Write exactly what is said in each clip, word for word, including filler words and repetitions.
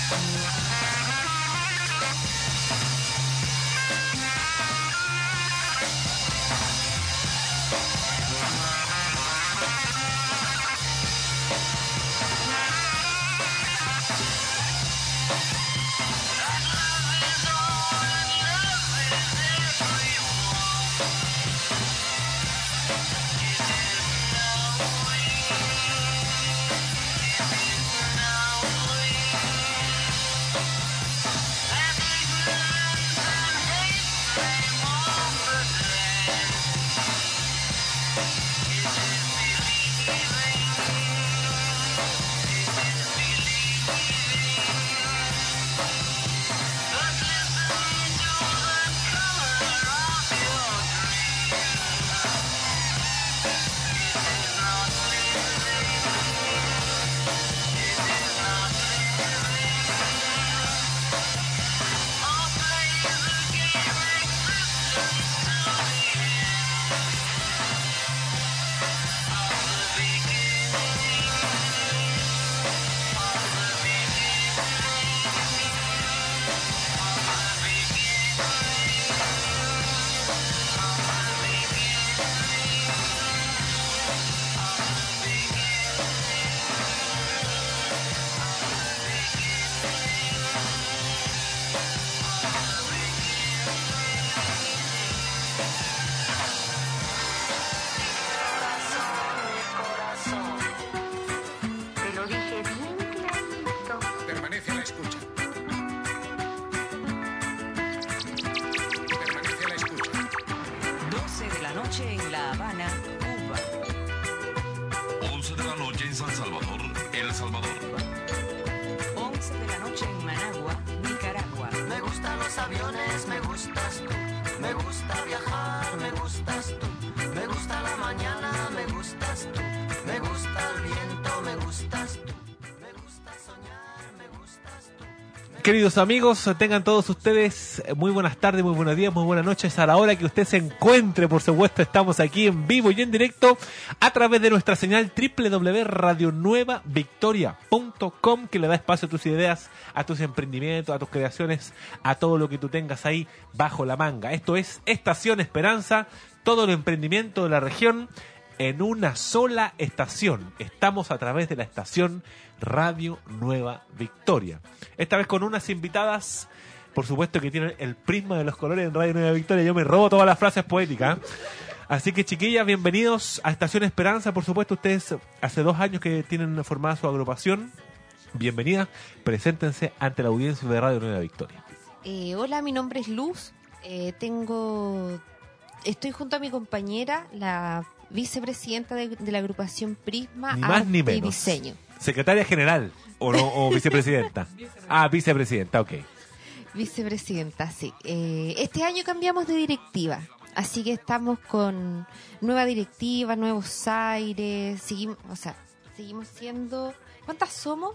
Queridos amigos, tengan todos ustedes muy buenas tardes, muy buenos días, muy buenas noches. A la hora que usted se encuentre, por supuesto, estamos aquí en vivo y en directo a través de nuestra señal doble u doble u doble u punto radio nueva victoria punto com, que le da espacio a tus ideas, a tus emprendimientos, a tus creaciones, a todo lo que tú tengas ahí bajo la manga. Esto es Estación Esperanza, todo el emprendimiento de la región en una sola estación. Estamos a través de la estación Radio Nueva Victoria. Esta vez con unas invitadas, por supuesto, que tienen el prisma de los colores en Radio Nueva Victoria. Yo me robo todas las frases poéticas. Así que, chiquillas, bienvenidos a Estación Esperanza. Por supuesto, ustedes hace dos años que tienen formada su agrupación. Bienvenidas, preséntense ante la audiencia de Radio Nueva Victoria. Eh, hola, mi nombre es Luz. Eh, tengo, estoy junto a mi compañera, la vicepresidenta de, de la agrupación Prisma, ni más Arte ni menos. Y Diseño. Secretaria general o no, o vicepresidenta. Ah, vicepresidenta, ok. Vicepresidenta, sí. Eh, este año cambiamos de directiva, así que estamos con nueva directiva, nuevos aires. Seguimos, o sea, seguimos siendo. ¿Cuántas somos?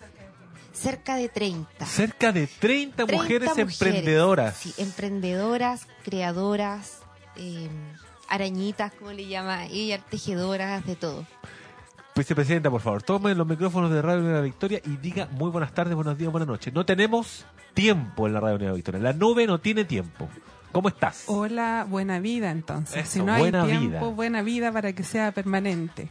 Cerca de treinta. Cerca de treinta, treinta mujeres, mujeres emprendedoras. Sí, emprendedoras, creadoras, eh, arañitas, como le llama ella, tejedoras, de todo. Vicepresidenta, por favor, tome los micrófonos de Radio Nueva Victoria y diga muy buenas tardes, buenos días, buenas noches. No tenemos tiempo en la Radio Nueva Victoria. La nube no tiene tiempo. ¿Cómo estás? Hola, buena vida entonces. Eso, si no hay buena tiempo, vida. buena vida para que sea permanente.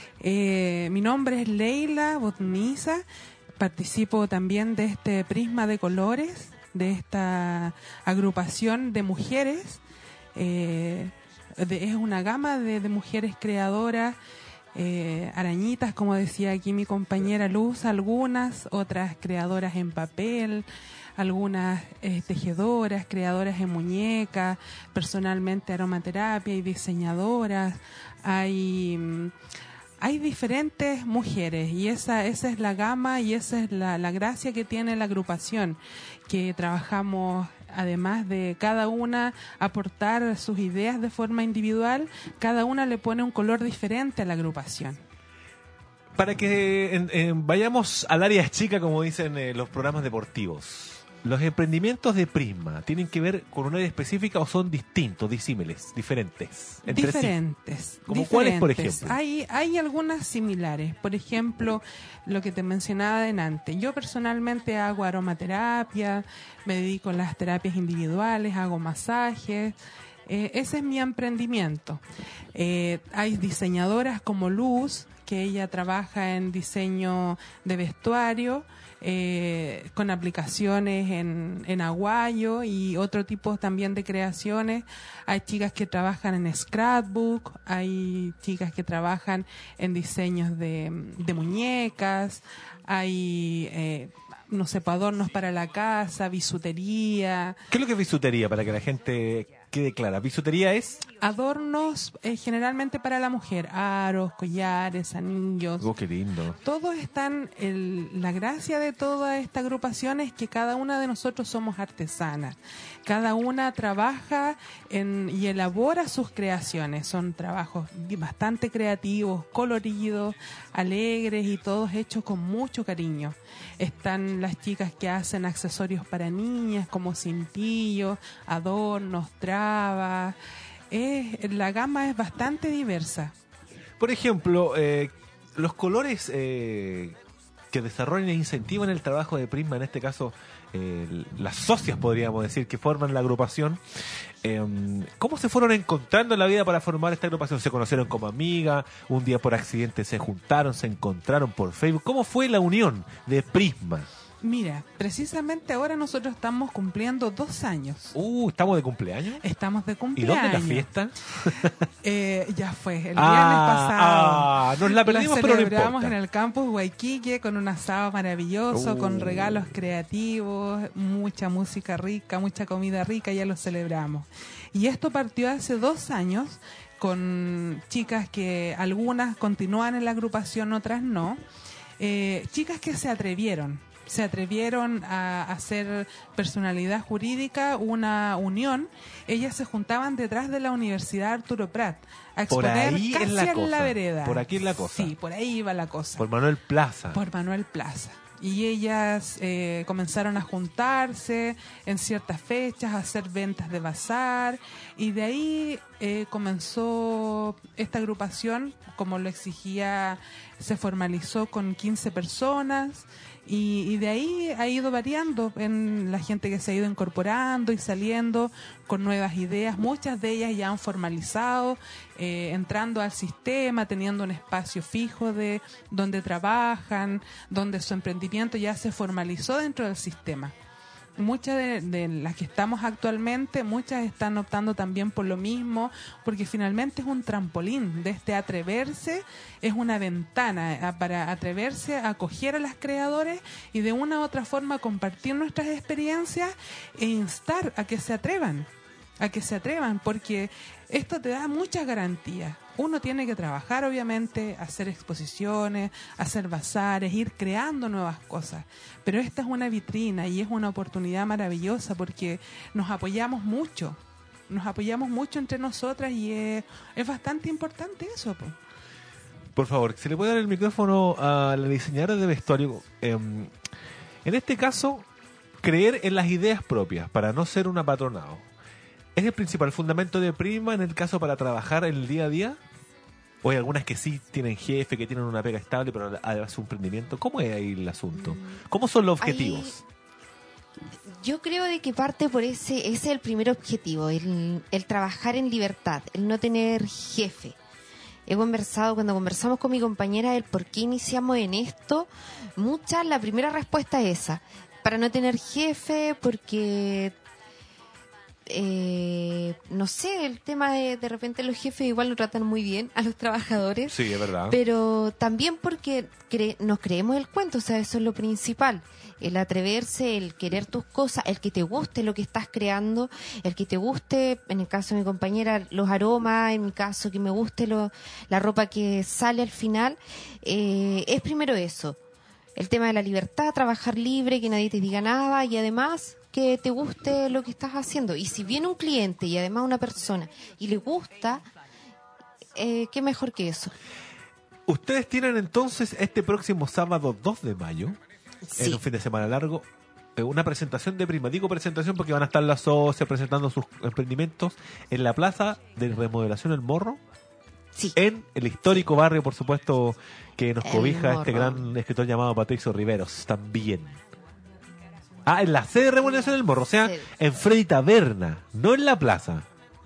Eh, mi nombre es Leila Botniza. Participo también de este prisma de colores, de esta agrupación de mujeres. Eh, de, es una gama de, de mujeres creadoras. Eh, arañitas, como decía aquí mi compañera Luz, algunas, otras creadoras en papel, algunas eh, tejedoras, creadoras en muñecas, personalmente aromaterapia y diseñadoras. Hay, hay diferentes mujeres y esa, esa es la gama y esa es la, la gracia que tiene la agrupación, que trabajamos. Además de cada una aportar sus ideas de forma individual, cada una le pone un color diferente a la agrupación. Para que en, en, vayamos al área chica, como dicen eh, los programas deportivos. ¿Los emprendimientos de Prisma tienen que ver con un área específica o son distintos, disímiles, diferentes? Entre Diferentes. Sí? ¿Como diferentes. cuáles, por ejemplo? Hay, hay algunas similares. Por ejemplo, lo que te mencionaba adelante. Yo personalmente hago aromaterapia, me dedico a las terapias individuales, hago masajes. Eh, ese es mi emprendimiento. Eh, hay diseñadoras como Luz, que ella trabaja en diseño de vestuario, eh, con aplicaciones en, en aguayo y otro tipo también de creaciones. Hay chicas que trabajan en scrapbook, hay chicas que trabajan en diseños de, de muñecas, hay eh, no sé, adornos para la casa, bisutería. ¿Qué es lo que es bisutería para que la gente quede clara? Bisutería es... Adornos eh, generalmente para la mujer, aros, collares, anillos. Oh, qué lindo. Todos están, el, la gracia de toda esta agrupación es que cada una de nosotros somos artesanas. Cada una trabaja en, y elabora sus creaciones. Son trabajos bastante creativos, coloridos, alegres y todos hechos con mucho cariño. Están las chicas que hacen accesorios para niñas como cintillos, adornos, trabas. Es, la gama es bastante diversa. Por ejemplo, eh, los colores eh, que desarrollan e incentivan el trabajo de Prisma, en este caso eh, las socias, podríamos decir, que forman la agrupación, eh, ¿cómo se fueron encontrando en la vida para formar esta agrupación? ¿Se conocieron como amigas? ¿Un día por accidente se juntaron, se encontraron por Facebook? ¿Cómo fue la unión de Prisma? Mira, precisamente ahora nosotros estamos cumpliendo dos años. Uh, ¿estamos de cumpleaños? Estamos de ¿Y cumpleaños. dónde la fiesta? Eh, ya fue, el Ah, viernes pasado. ah, nos la perdimos, pero no celebramos importa. en el campus Guayquique con un asado maravilloso, Uh. con regalos creativos, mucha música rica, mucha comida rica, ya lo celebramos. Y esto partió hace dos años con chicas que algunas continúan en la agrupación, otras no. Eh, chicas que se atrevieron. Se atrevieron a hacer personalidad jurídica, una unión. Ellas se juntaban detrás de la Universidad Arturo Prat a Por exponer ahí es casi la en cosa. la vereda. Por aquí es la cosa. Sí, por ahí iba la cosa. Por Manuel Plaza. Por Manuel Plaza. Y ellas eh, comenzaron a juntarse en ciertas fechas, a hacer ventas de bazar, y de ahí eh, comenzó esta agrupación, como lo exigía, se formalizó con quince personas, y, y de ahí ha ido variando en la gente que se ha ido incorporando y saliendo con nuevas ideas. Muchas de ellas ya han formalizado, eh, entrando al sistema, teniendo un espacio fijo de donde trabajan, donde su emprendimiento ya se formalizó dentro del sistema. Muchas de, de las que estamos actualmente, muchas están optando también por lo mismo, porque finalmente es un trampolín de este atreverse, es una ventana a, para atreverse a acoger a las creadores y de una u otra forma compartir nuestras experiencias e instar a que se atrevan, a que se atrevan, porque esto te da muchas garantías. Uno tiene que trabajar, obviamente, hacer exposiciones, hacer bazares, ir creando nuevas cosas. Pero esta es una vitrina y es una oportunidad maravillosa porque nos apoyamos mucho. Nos apoyamos mucho entre nosotras y es, es bastante importante eso, po. Por favor, ¿se le puede dar el micrófono a la diseñadora de vestuario? Eh, en este caso, creer en las ideas propias para no ser un apatronado. ¿Es el principal fundamento de Prisma en el caso para trabajar en el día a día? ¿O hay algunas que sí tienen jefe, que tienen una pega estable, pero además un emprendimiento? ¿Cómo es ahí el asunto? ¿Cómo son los objetivos? Ahí, yo creo de que parte por ese, ese es el primer objetivo, el, el trabajar en libertad, el no tener jefe. He conversado, cuando conversamos con mi compañera el por qué iniciamos en esto, muchas, la primera respuesta es esa, para no tener jefe, porque... Eh, no sé, el tema de de repente los jefes igual lo tratan muy bien a los trabajadores. Sí, es verdad. Pero también porque cre- nos creemos el cuento, o sea, eso es lo principal. El atreverse, el querer tus cosas, el que te guste lo que estás creando, el que te guste, en el caso de mi compañera, los aromas, en mi caso que me guste lo, la ropa que sale al final, eh, es primero eso. El tema de la libertad, trabajar libre, que nadie te diga nada y además que te guste lo que estás haciendo. Y si viene un cliente y además una persona y le gusta, eh, qué mejor que eso. Ustedes tienen entonces este próximo sábado dos de mayo, Sí. en un fin de semana largo, eh, una presentación de prima. Digo presentación porque van a estar las socias presentando sus emprendimientos en la plaza de remodelación El Morro. Sí. En el histórico barrio, por supuesto, que nos El cobija Morro. este gran escritor llamado Patricio Riveros, también. Ah, en la sede de remodelación del Morro, o sea, Sí. en Freddy Taberna, no en la plaza.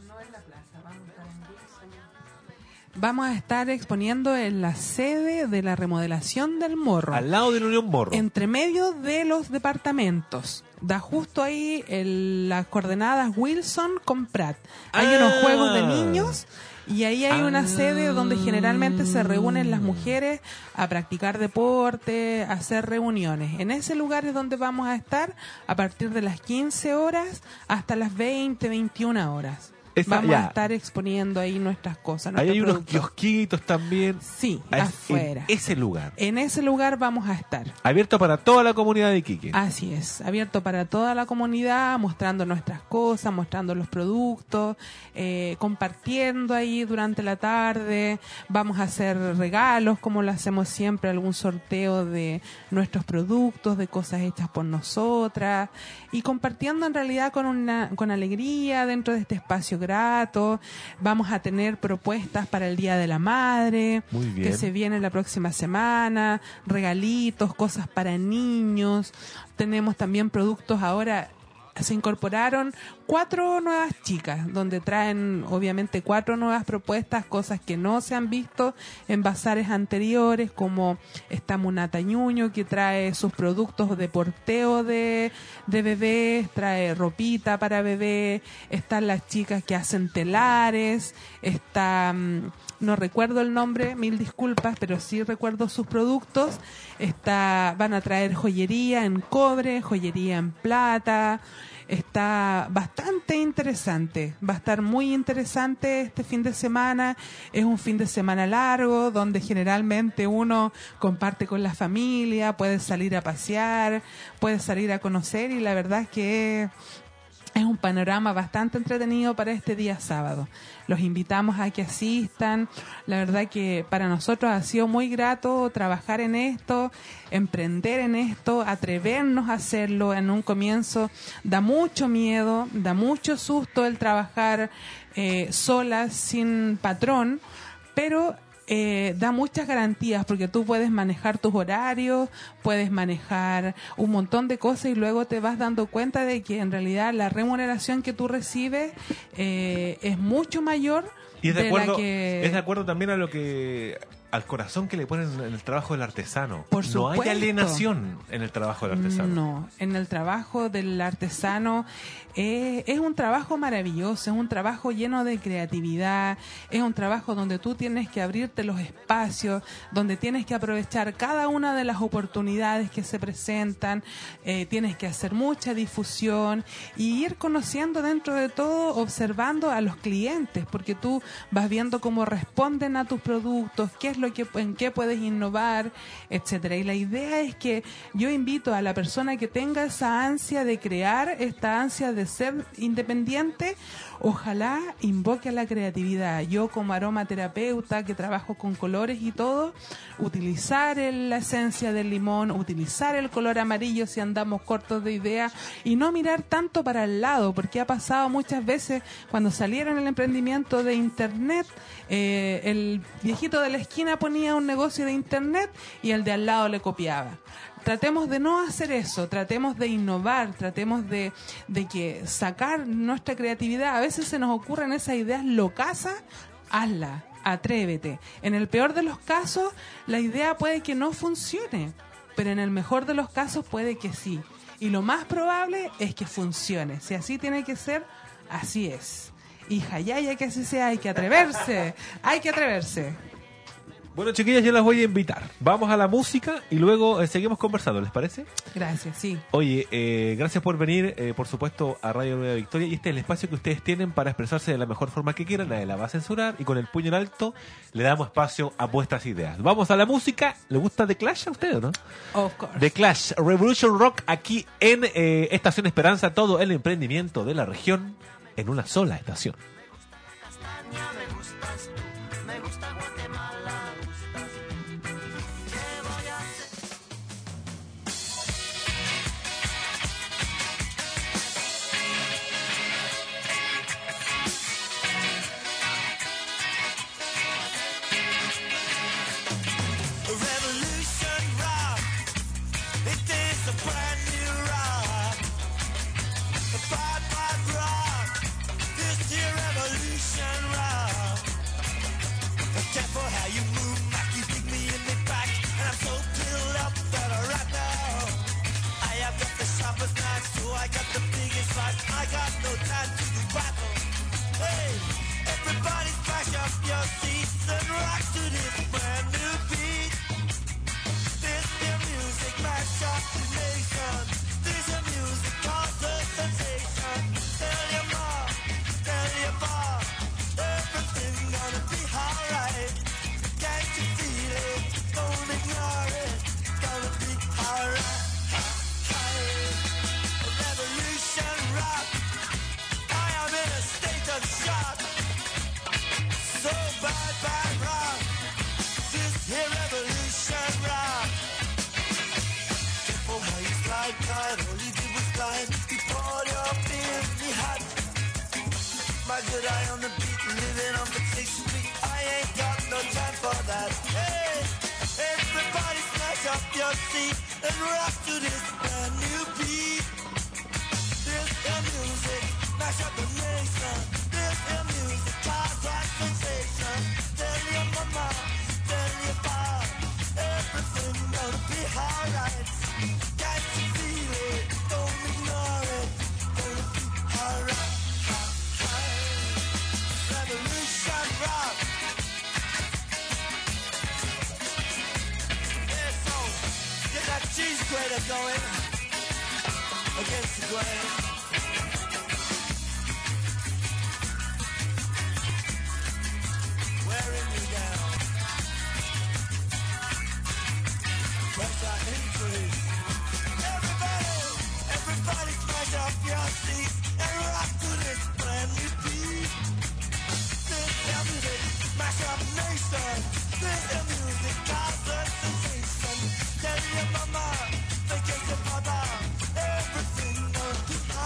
Vamos a estar exponiendo en la sede de la remodelación del Morro, Al lado de la Unión Morro. entre medio de los departamentos. Da justo ahí el- las coordenadas Wilson con Prat. Hay Ah. unos juegos de niños y ahí hay Ah. una sede donde generalmente se reúnen las mujeres a practicar deporte, a hacer reuniones. En ese lugar es donde vamos a estar a partir de las quince horas hasta las veinte, veintiuna horas. Esa- Vamos ya. a estar exponiendo ahí nuestras cosas. Ahí nuestros hay unos productos. kiosquitos también. Sí, Ah, es- afuera. En ese lugar. En ese lugar vamos a estar. Abierto para toda la comunidad de Iquique. Así es, abierto para toda la comunidad, mostrando nuestras cosas, mostrando los productos, eh, compartiendo ahí durante la tarde. Vamos a hacer regalos, como lo hacemos siempre, algún sorteo de nuestros productos, de cosas hechas por nosotras, y compartiendo en realidad con una con alegría dentro de este espacio grato. Vamos a tener propuestas para el Día de la Madre, Muy bien. que se viene la próxima semana, regalitos, cosas para niños. Tenemos también productos ahora. Se incorporaron cuatro nuevas chicas, donde traen obviamente cuatro nuevas propuestas, cosas que no se han visto en bazares anteriores, como está Munata Ñuño, que trae sus productos de porteo de, de bebés, trae ropita para bebé, están las chicas que hacen telares, está... mm, no recuerdo el nombre, mil disculpas, pero sí recuerdo sus productos. Está, van a traer joyería en cobre, joyería en plata. Está bastante interesante, va a estar muy interesante este fin de semana. Es un fin de semana largo donde generalmente uno comparte con la familia, puede salir a pasear, puede salir a conocer, y la verdad es que es un panorama bastante entretenido para este día sábado. Los invitamos a que asistan. La verdad que para nosotros ha sido muy grato trabajar en esto, emprender en esto, atrevernos a hacerlo. En un comienzo da mucho miedo, da mucho susto el trabajar eh, solas, sin patrón, pero Eh, da muchas garantías, porque tú puedes manejar tus horarios, puedes manejar un montón de cosas, y luego te vas dando cuenta de que en realidad la remuneración que tú recibes eh, es mucho mayor Y es de, de acuerdo, la que... es de acuerdo también a lo que al corazón que le ponen en el trabajo del artesano. Por no hay supuesto. alienación en el trabajo del artesano. No, en el trabajo del artesano eh, es un trabajo maravilloso, es un trabajo lleno de creatividad, es un trabajo donde tú tienes que abrirte los espacios, donde tienes que aprovechar cada una de las oportunidades que se presentan, eh, tienes que hacer mucha difusión y ir conociendo dentro de todo, observando a los clientes, porque tú vas viendo cómo responden a tus productos, qué es lo que, en qué puedes innovar, etcétera. Y la idea es que yo invito a la persona que tenga esa ansia de crear, esta ansia de ser independiente, ojalá invoque a la creatividad. Yo, como aromaterapeuta que trabajo con colores y todo, utilizar el- la esencia del limón, utilizar el color amarillo si andamos cortos de idea, y no mirar tanto para el lado, porque ha pasado muchas veces cuando salieron el emprendimiento de internet, eh, el viejito de la esquina ponía un negocio de internet y el de al lado le copiaba. Tratemos de no hacer eso, tratemos de innovar, tratemos de, de que sacar nuestra creatividad. A veces se nos ocurren esas ideas locasas, hazla, atrévete. En el peor de los casos, la idea puede que no funcione, pero en el mejor de los casos puede que sí. Y lo más probable es que funcione. Si así tiene que ser, así es. Hija, ya, ya que así sea, hay que atreverse, hay que atreverse. Bueno, chiquillas, yo las voy a invitar. Vamos a la música y luego eh, seguimos conversando, ¿les parece? Gracias, sí. Oye, eh, gracias por venir, eh, por supuesto, a Radio Nueva Victoria. Y este es el espacio que ustedes tienen para expresarse de la mejor forma que quieran. Nadie la va a censurar. Y con el puño en alto le damos espacio a vuestras ideas. Vamos a la música. ¿Le gusta The Clash a usted o no? Of course. The Clash, Revolution Rock, aquí en eh, Estación Esperanza. Todo el emprendimiento de la región en una sola estación. Me gustas tú, me gusta Guatemala, me gustas tú. ¿Qué voy a hacer? It's a brand new rock. A bad, bad rock. This here revolution rock. Be careful how you move, Mac. You dig me in the back. And I'm so filled up that I right now. I have got the sharpest knife, so I got the biggest fight. I got no time to do battle. Hey, everybody smash up your seats and rock to this brand new beat. This new music mash up the nation. This new music causes a sensation. Tell your mom, tell your boss, everything's gonna be alright. Can't you feel it? Don't ignore it. It's gonna be alright. Revolution rock. I am in a state of shock. So bad, bad rock. This here revolution rock. Careful how you slide, God. All you did was glide. You poured your beer in me hot. My good eye on the beat, living on vacation street. I ain't got no time for that. Hey, everybody smash up your seat and rock to this brand new beat. This is music, mash up the nation. This is music, cause sensation. Tell your mama, tell your pop, everything gonna be alright. Can't you feel it? Don't ignore it. Gonna be alright. Revolution rock. Yeah, so get that cheese grater going against the grain. Wearing you down. Pressure increase. Everybody, everybody smash up your seats and rock to this brand new beat. This is music, smash up nation. This is music, causes sensation. Tell your mama, think it's your father. Everything gonna be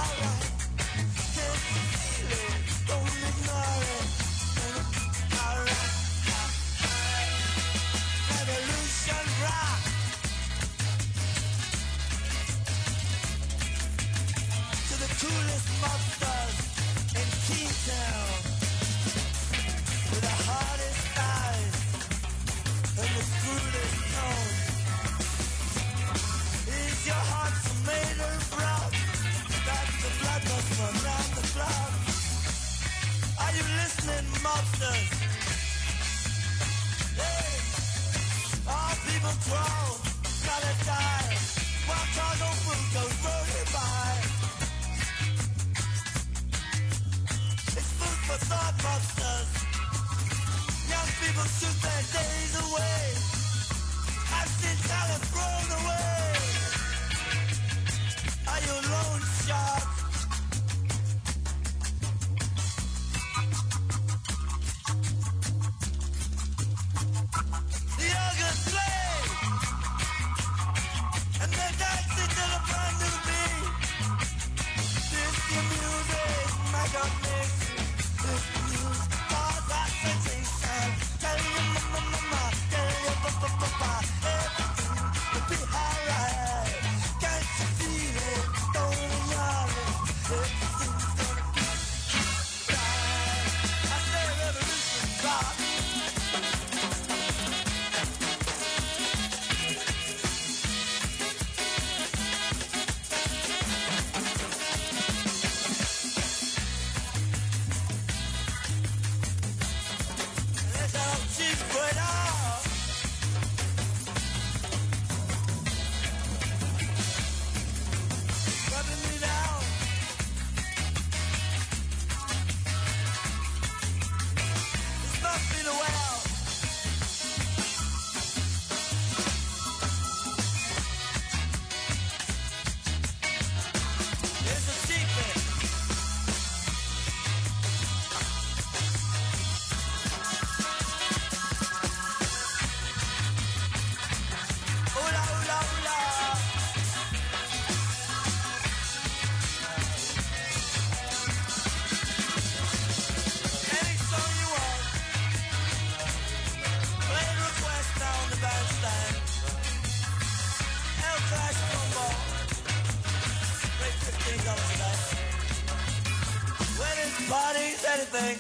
Body's anything.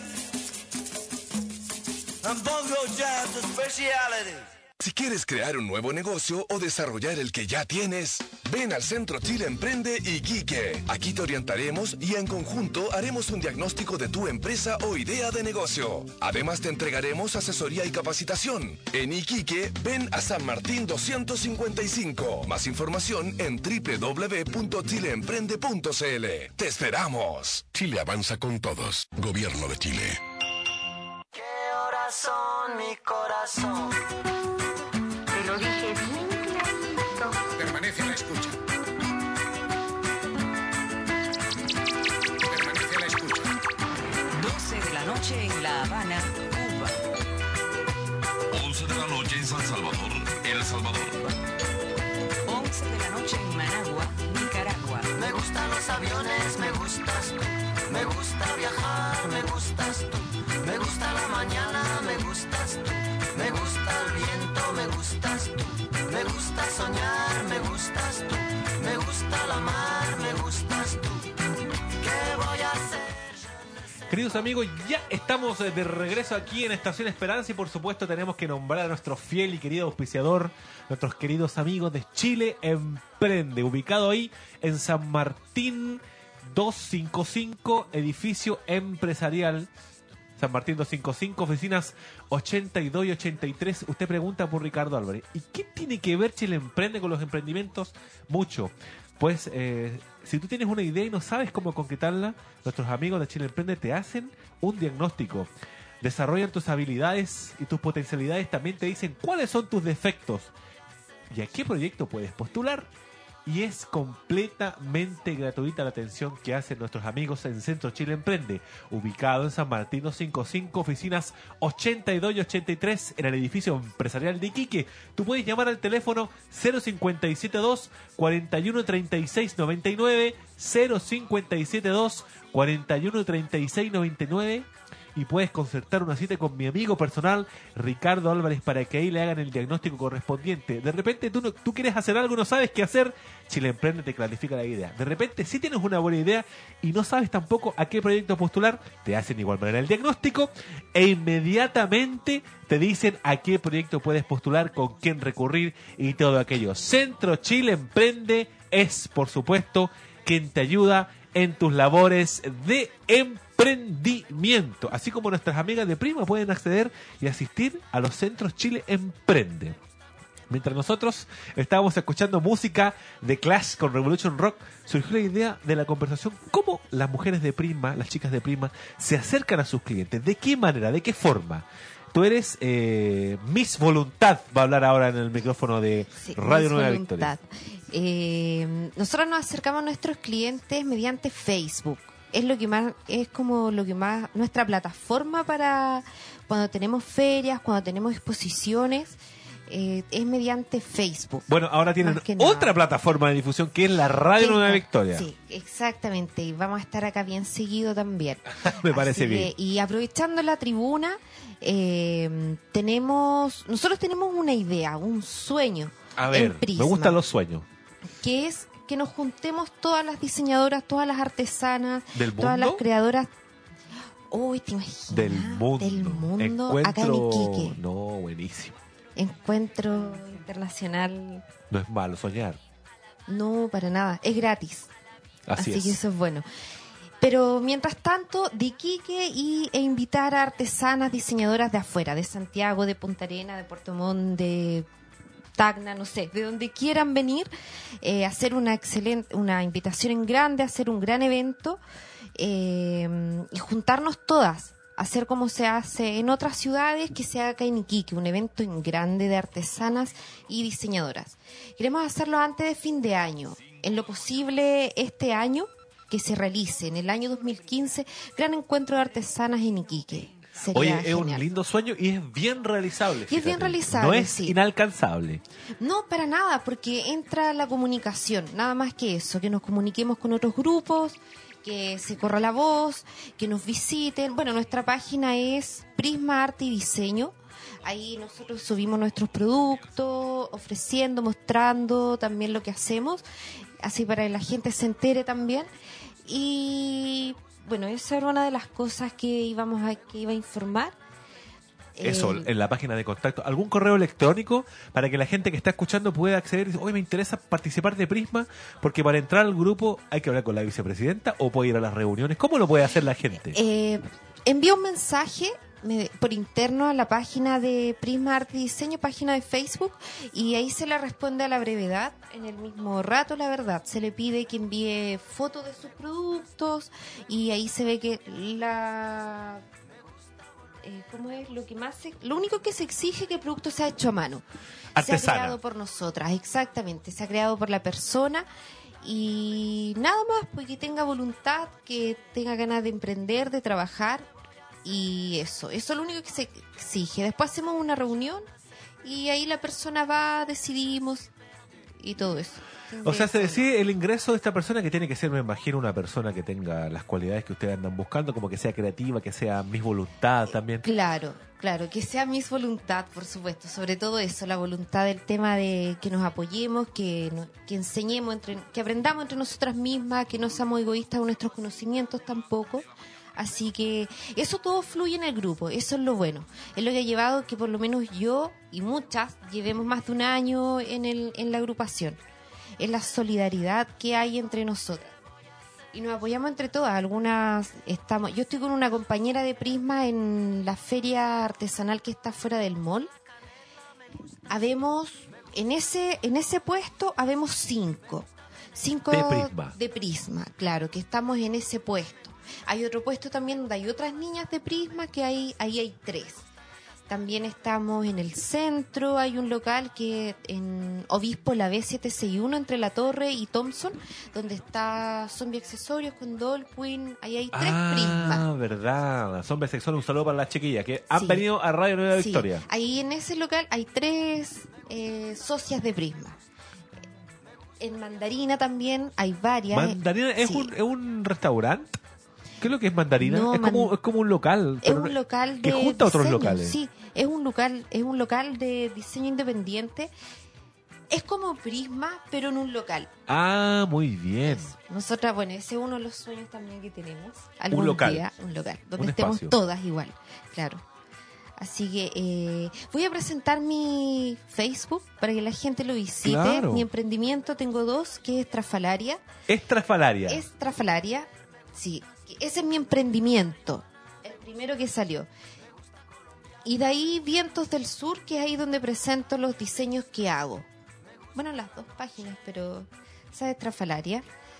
And both go jams to specialities. Si quieres crear un nuevo negocio o desarrollar el que ya tienes, ven al Centro Chile Emprende Iquique. Aquí te orientaremos y en conjunto haremos un diagnóstico de tu empresa o idea de negocio. Además te entregaremos asesoría y capacitación. En Iquique, ven a San Martín doscientos cincuenta y cinco. Más información en doble u doble u doble u punto chile emprende punto c l. ¡Te esperamos! Chile avanza con todos. Gobierno de Chile. ¿Qué horas son, mi corazón? Te lo dije bien clarito. Permanece a la escucha. Permanece a la escucha. doce de la noche en La Habana, Cuba. once de la noche en San Salvador, El Salvador. once de la noche en Managua, Nicaragua. Me gustan los aviones, me gustas tú. Me gusta viajar, me gustas tú. Me gusta la mañana, me gustas tú. Me gusta el viento, me gustas tú. Me gusta soñar, me gustas tú. Me gusta la mar, me gustas tú. ¿Qué voy a hacer? Queridos amigos, ya estamos de regreso aquí en Estación Esperanza y por supuesto tenemos que nombrar a nuestro fiel y querido auspiciador, nuestros queridos amigos de Chile Emprende, ubicado ahí en San Martín doscientos cincuenta y cinco, edificio empresarial. San Martín doscientos cincuenta y cinco, oficinas ochenta y dos y ochenta y tres. Usted pregunta por Ricardo Álvarez. ¿Y qué tiene que ver Chile Emprende con los emprendimientos? Mucho. Pues eh, si tú tienes una idea y no sabes cómo concretarla, nuestros amigos de Chile Emprende te hacen un diagnóstico. Desarrollan tus habilidades y tus potencialidades. También te dicen cuáles son tus defectos y a qué proyecto puedes postular. Y es completamente gratuita la atención que hacen nuestros amigos en Centro Chile Emprende, ubicado en San Martín doscientos cincuenta y cinco, oficinas ochenta y dos y ochenta y tres en el edificio empresarial de Iquique. Tú puedes llamar al teléfono cero cinco siete dos, cuatro uno tres seis nueve nueve, cero cinco siete dos, cuatro uno tres seis nueve nueve, y puedes concertar una cita con mi amigo personal Ricardo Álvarez para que ahí le hagan el diagnóstico correspondiente. De repente tú, no, tú quieres hacer algo, no sabes qué hacer, Chile Emprende te clarifica la idea. De repente sí tienes una buena idea y no sabes tampoco a qué proyecto postular, te hacen igual manera el diagnóstico e inmediatamente te dicen a qué proyecto puedes postular, con quién recurrir y todo aquello. Centro Chile Emprende es, por supuesto, quien te ayuda en tus labores de emprendimiento. Así como nuestras amigas de Prima pueden acceder y asistir a los centros Chile Emprende. Mientras nosotros estábamos escuchando música de Clash con Revolution Rock, surgió la idea de la conversación: cómo las mujeres de Prima, las chicas de Prima, se acercan a sus clientes, de qué manera, de qué forma. Tú eres eh, Miss Voluntad, va a hablar ahora en el micrófono de Sí, Radio Miss Nueva Voluntad. Victoria. Eh, nosotros nos acercamos a nuestros clientes mediante Facebook. Es lo que más, es como lo que más, nuestra plataforma para cuando tenemos ferias, cuando tenemos exposiciones, eh, es mediante Facebook. Bueno, ahora tienen Más que nada. otra plataforma de difusión que es la Radio Sí, Nueva Victoria. Sí, exactamente. Y vamos a estar acá bien seguido también. Me parece Así bien. que, y aprovechando la tribuna, eh, tenemos, nosotros tenemos una idea, un sueño. A en ver, me Prisma, gustan los sueños. que es que nos juntemos todas las diseñadoras, todas las artesanas, ¿Del todas las mundo? creadoras. Uy, te imaginas. Del mundo. Del mundo, Encuentro... acá en Iquique. No, buenísimo. Encuentro internacional. No es malo soñar. No, para nada. Es gratis. Así, Así es. que eso es bueno. Pero mientras tanto, de Iquique y, e invitar a artesanas, diseñadoras de afuera, de Santiago, de Punta Arenas, de Puerto Montt, de Tacna, no sé, de donde quieran venir, eh, hacer una excelente, una invitación en grande, hacer un gran evento eh, y juntarnos todas, hacer como se hace en otras ciudades, que se haga acá en Iquique, un evento en grande de artesanas y diseñadoras. Queremos hacerlo antes de fin de año, en lo posible este año, que se realice en el año dos mil quince, gran encuentro de artesanas en Iquique. Sería Oye, es un genial. lindo sueño y es bien realizable. Y es fíjate. bien realizable, No es sí. inalcanzable. No, para nada, porque entra la comunicación, nada más que eso, que nos comuniquemos con otros grupos, que se corra la voz, que nos visiten. Bueno, nuestra página es Prisma Arte y Diseño. Ahí nosotros subimos nuestros productos, ofreciendo, mostrando también lo que hacemos, así para que la gente se entere también. Y bueno, esa era una de las cosas que íbamos a, que iba a informar. Eso, Eh, en la página de contacto. ¿Algún correo electrónico para que la gente que está escuchando pueda acceder y dice, oye, me interesa participar de Prisma? Porque para entrar al grupo hay que hablar con la vicepresidenta o puede ir a las reuniones. ¿Cómo lo puede hacer la gente? Eh, envía un mensaje me- por interno a la página de Prisma Arte y Diseño, página de Facebook, y ahí se le responde a la brevedad, en el mismo rato, la verdad. Se le pide que envíe fotos de sus productos y ahí se ve que la... eh, ¿cómo es? Lo que más se- lo único que se exige es que el producto sea hecho a mano. Se ha Artesana. creado por nosotras, exactamente. Se ha creado por la persona y nada más, pues que tenga voluntad, que tenga ganas de emprender, de trabajar y eso. Eso es lo único que se exige. Después hacemos una reunión y ahí la persona va, decidimos y todo eso. O sea, se De- decide el ingreso de esta persona, que tiene que ser, me imagino, una persona que tenga las cualidades que ustedes andan buscando, como que sea creativa, que sea mis voluntad también. Claro, claro, que sea mis voluntad, por supuesto, sobre todo eso, la voluntad del tema de que nos apoyemos, que, no- que enseñemos, entre, que aprendamos entre nosotras mismas, que no seamos egoístas con nuestros conocimientos tampoco. Así que eso todo fluye en el grupo, eso es lo bueno. Es lo que ha llevado que por lo menos yo y muchas llevemos más de un año en, el, en la agrupación. Es la solidaridad que hay entre nosotras. Y nos apoyamos entre todas. Algunas estamos. Yo estoy con una compañera de Prisma en la feria artesanal que está fuera del mall. Habemos en ese en ese puesto habemos cinco, cinco De Prisma. de Prisma, claro, que estamos en ese puesto. Hay otro puesto también donde hay otras niñas de Prisma que hay ahí hay tres. También estamos en el centro, hay un local que en Obispo la B setecientos sesenta y uno entre La Torre y Thompson, donde está Zombie Accesorios con Dolphin, ahí hay tres Ah, Prismas. verdad. Zombie Sexual, un saludo para las chiquillas que han Sí. venido a Radio Nueva Sí, Victoria. ahí en ese local hay tres eh, socias de Prisma. En Mandarina también hay varias. Mandarina es, Sí. un, es un restaurante. ¿Qué es lo que es Mandarina? No, es, como, Man- es como un local. Es pero un no- local que de junta otros diseño, locales. Sí, es un local, es un local de diseño independiente. Es como Prisma, pero en un local. Ah, muy bien. Nosotras, bueno, ese es uno de los sueños también que tenemos. Algún local. día, un local, donde Un estemos espacio. todas igual, claro. Así que eh, voy a presentar mi Facebook para que la gente lo visite. Claro. Mi emprendimiento, tengo dos, que es Trafalaria. Estrafalaria. Es Trafalaria, sí. Ese es mi emprendimiento, el primero que salió. Y de ahí Vientos del Sur, que es ahí donde presento los diseños que hago. Bueno, las dos páginas, pero esa es Trafalaria.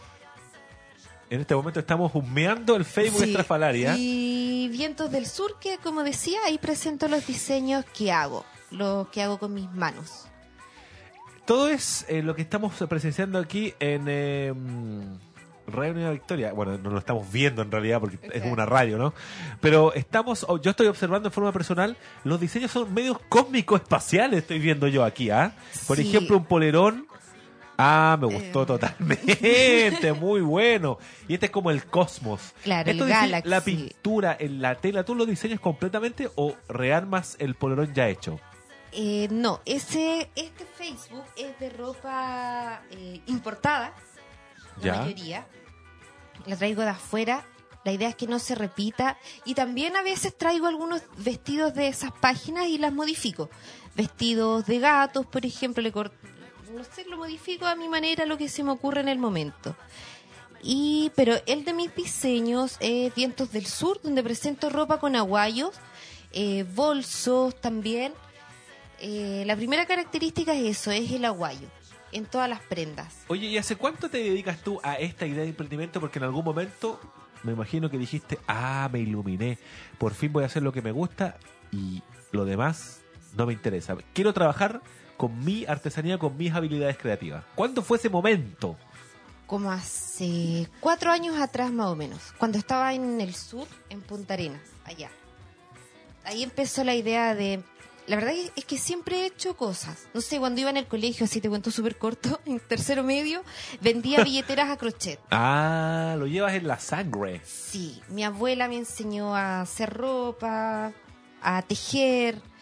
En este momento estamos humeando el Facebook Sí. Estrafalaria. Y Vientos del Sur, que como decía, ahí presento los diseños que hago, los que hago con mis manos. Todo es eh, lo que estamos presenciando aquí en eh, Radio Nueva Victoria. Bueno, no lo estamos viendo en realidad porque es Claro. una radio, ¿no? Pero estamos, oh, yo estoy observando en forma personal, los diseños son medios cósmicos espaciales, estoy viendo yo aquí, ¿ah? Por Sí. ejemplo, un polerón. Ah, me gustó Eh. totalmente, muy bueno. Y este es como el cosmos. Claro, el Estos diseños, Galaxy. La pintura en la tela, ¿tú lo diseñas completamente o rearmas el polerón ya hecho? Eh, no, ese este Facebook es de ropa eh, importada, la Ya. mayoría. La traigo de afuera. La idea es que no se repita. Y también a veces traigo algunos vestidos de esas páginas y las modifico. Vestidos de gatos, por ejemplo, le cort- no sé, lo modifico a mi manera, lo que se me ocurre en el momento. Y, pero el de mis diseños es Vientos del Sur, donde presento ropa con aguayos, eh, bolsos también. Eh, la primera característica es eso, es el aguayo, en todas las prendas. Oye, ¿y hace cuánto te dedicas tú a esta idea de emprendimiento? Porque en algún momento me imagino que dijiste, ah, me iluminé, por fin voy a hacer lo que me gusta y lo demás no me interesa. Quiero trabajar con mi artesanía, con mis habilidades creativas. ¿Cuándo fue ese momento? Como hace cuatro años atrás más o menos, cuando estaba en el sur, en Punta Arenas, allá. Ahí empezó la idea de... La verdad es que siempre he hecho cosas. No sé, cuando iba en el colegio, así te cuento súper corto, en tercero medio, vendía billeteras a crochet. Ah, lo llevas en la sangre. Sí, mi abuela me enseñó a hacer ropa, a tejer.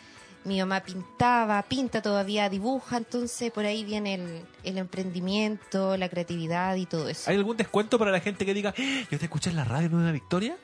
Mi mamá pintaba, pinta todavía, dibuja, entonces por ahí viene el, el emprendimiento, la creatividad y todo eso. ¿Hay algún descuento para la gente que diga, ¡Ah! yo te escuché en la radio Nueva Victoria?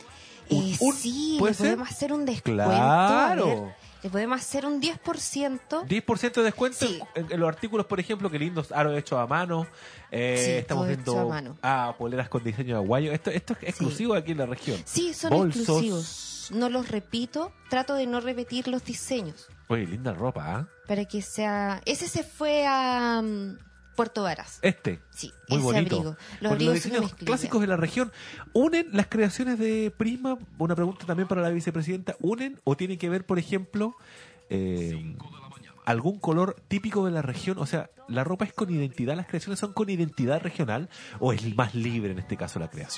Eh, Un- un- sí, ¿puede le ser? podemos hacer un descuento. Claro. A ver, le podemos hacer un diez por ciento. diez por ciento de descuento Sí. en, en los artículos, por ejemplo, que lindos aros hechos a mano. Eh, Sí, estamos todo hecho viendo a mano. ah, poleras con diseño de aguayo. Esto, esto es exclusivo aquí en la región. Sí, son Bolsos. exclusivos. No los repito, trato de no repetir los diseños. Oye, linda ropa, ¿ah? Para que sea... Ese se fue a mm, Puerto Varas. Este. Sí, Muy ese bonito. abrigo. Los Porque los abrigos son de diseños mezclilla. clásicos de la región unen las creaciones de Prisma. Una pregunta también para la vicepresidenta. ¿Unen o tienen que ver, por ejemplo, eh, algún color típico de la región? O sea, ¿la ropa es con identidad? ¿Las creaciones son con identidad regional? ¿O es más libre en este caso la creación?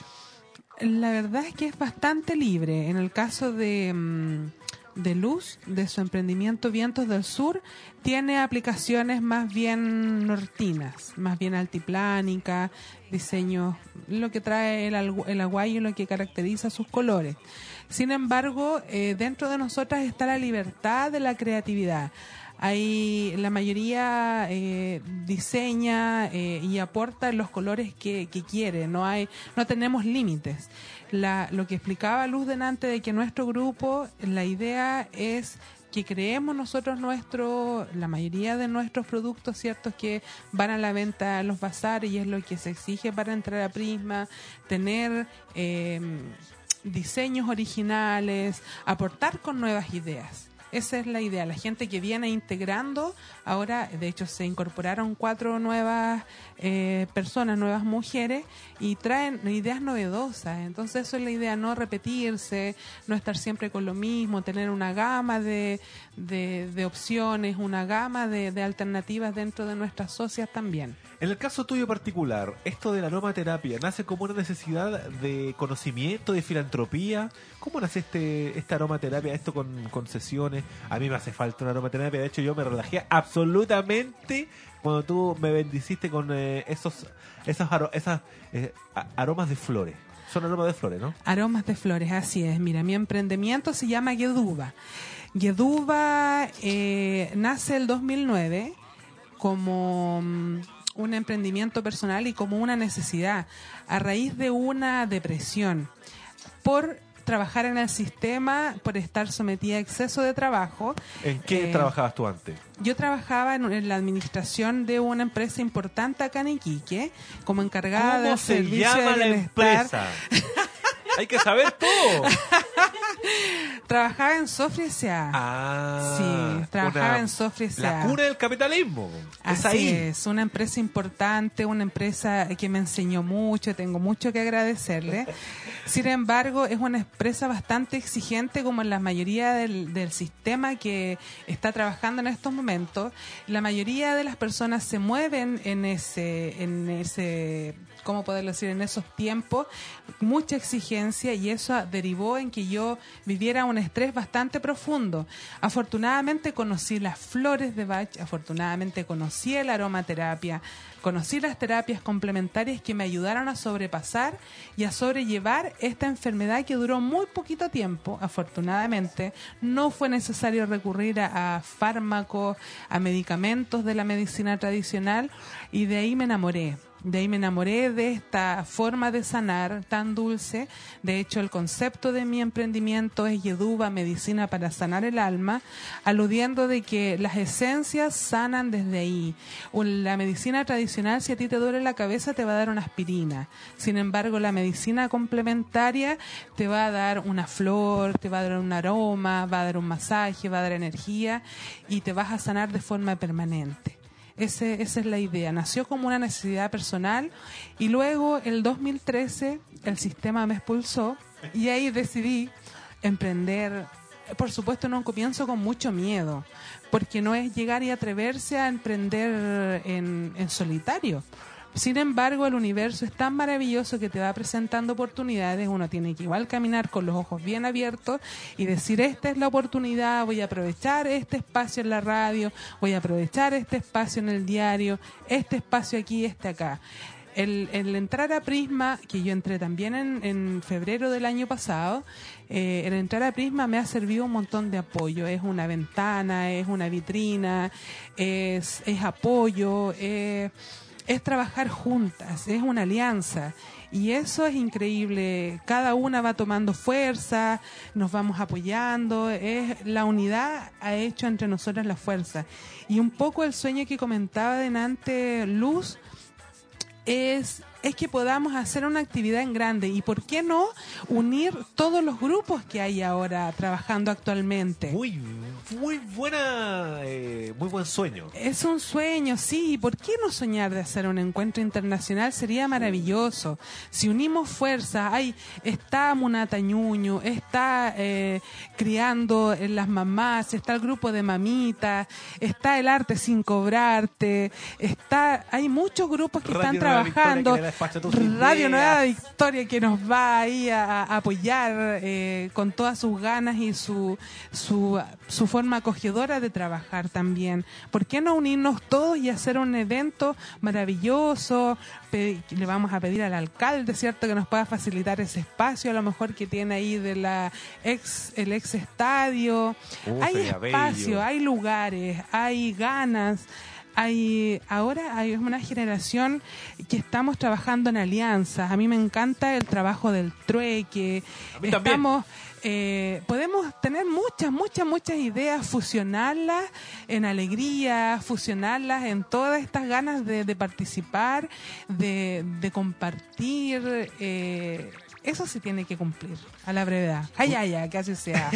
La verdad es que es bastante libre. En el caso de, mm, de Luz, de su emprendimiento Vientos del Sur, tiene aplicaciones más bien nortinas, más bien altiplánicas, diseños, lo que trae el, algu- el aguayo, lo que caracteriza sus colores. Sin embargo, eh, dentro de nosotras está la libertad de la creatividad. Hay, la mayoría eh, diseña eh, y aporta los colores que, que quiere, no hay, no tenemos límites. La, lo que explicaba Luz delante de que nuestro grupo, la idea es que creemos nosotros nuestro, la mayoría de nuestros productos, ciertos que van a la venta a los bazares y es lo que se exige para entrar a Prisma, tener eh, diseños originales, aportar con nuevas ideas. Esa es la idea. La gente que viene integrando, ahora de hecho se incorporaron cuatro nuevas eh, personas, nuevas mujeres, y traen ideas novedosas. Entonces eso es la idea, no repetirse, no estar siempre con lo mismo, tener una gama de, de, de opciones, una gama de, de alternativas dentro de nuestras socias también. En el caso tuyo particular, esto de la aromaterapia nace como una necesidad de conocimiento, de filantropía. ¿Cómo nace este esta aromaterapia, esto con, con sesiones? A mí me hace falta una aromaterapia. De hecho, yo me relajé absolutamente cuando tú me bendiciste con eh, esos esos aro- esas eh, a- aromas de flores. Son aromas de flores, ¿no? Aromas de flores, así es. Mira, mi emprendimiento se llama Yeduba. Yeduba eh, nace el dos mil nueve como mm, un emprendimiento personal y como una necesidad a raíz de una depresión por trabajar en el sistema, por estar sometida a exceso de trabajo. ¿En qué Eh, trabajabas tú antes? Yo trabajaba en, en la administración de una empresa importante acá en Iquique, como encargada ¿Cómo del se servicio llama de la bienestar. empresa? Hay que saber todo. Trabajaba en Sofri S A Ah, Sí, trabajaba una- en Sofri S A La cuna del capitalismo. Es Así ahí. es, una empresa importante, una empresa que me enseñó mucho, tengo mucho que agradecerle. Sin embargo, es una empresa bastante exigente como en la mayoría del, del sistema que está trabajando en estos momentos. La mayoría de las personas se mueven en ese, en ese, ¿cómo poderlo decir? En esos tiempos, mucha exigencia y eso derivó en que yo viviera un estrés bastante profundo. Afortunadamente conocí las flores de Bach, afortunadamente conocí la aromaterapia, conocí las terapias complementarias que me ayudaron a sobrepasar y a sobrellevar esta enfermedad que duró muy poquito tiempo, afortunadamente. No fue necesario recurrir a, a fármacos, a medicamentos de la medicina tradicional y de ahí me enamoré. De ahí me enamoré de esta forma de sanar tan dulce. De hecho, el concepto de mi emprendimiento es Yeduba, medicina para sanar el alma, aludiendo de que las esencias sanan desde ahí. La medicina tradicional, si a ti te duele la cabeza, te va a dar una aspirina. Sin embargo, la medicina complementaria te va a dar una flor, te va a dar un aroma, va a dar un masaje, va a dar energía y te vas a sanar de forma permanente. Ese, esa es la idea. Nació como una necesidad personal y luego, el dos mil trece, el sistema me expulsó y ahí decidí emprender, por supuesto, en un comienzo con mucho miedo, porque no es llegar y atreverse a emprender en, en solitario. Sin embargo, el universo es tan maravilloso que te va presentando oportunidades. Uno tiene que igual caminar con los ojos bien abiertos y decir, esta es la oportunidad, voy a aprovechar este espacio en la radio, voy a aprovechar este espacio en el diario, este espacio aquí, este acá. el, el entrar a Prisma, que yo entré también en, en febrero del año pasado, eh, el entrar a Prisma me ha servido un montón de apoyo. Es una ventana, es una vitrina, es, es apoyo, eh, es trabajar juntas, es una alianza. Y eso es increíble. Cada una va tomando fuerza, nos vamos apoyando. Es, la unidad ha hecho entre nosotras la fuerza. Y un poco el sueño que comentaba delante Luz es, es que podamos hacer una actividad en grande. Y por qué no unir todos los grupos que hay ahora trabajando actualmente. Muy, muy buena, eh, muy buen sueño. Es un sueño, sí. ¿Y por qué no soñar de hacer un encuentro internacional? Sería maravilloso. Si unimos fuerzas, hay, está Munata Ñuño, está eh, criando en las mamás, está el grupo de mamitas, está el arte sin cobrarte, está, hay muchos grupos que Radio están Nueva trabajando. Victoria, que le despacha tus Radio ideas. Nueva Victoria, que nos va ahí a, a apoyar eh, con todas sus ganas y su, su, su forma acogedora de trabajar también. ¿Por qué no unirnos todos y hacer un evento maravilloso? Pe- le vamos a pedir al alcalde, ¿cierto?, que nos pueda facilitar ese espacio, a lo mejor que tiene ahí de la ex, el ex estadio. Uh, Hay sería espacio, bello. hay lugares, hay ganas. Hay, ahora hay una generación que estamos trabajando en alianzas. A mí me encanta el trabajo del trueque. A mí también. Estamos, eh, podemos tener muchas, muchas, muchas ideas, fusionarlas en alegría, fusionarlas en todas estas ganas de, de participar, de, de compartir. Eh, eso se tiene que cumplir a la brevedad. Ay, ay, ay, que así sea.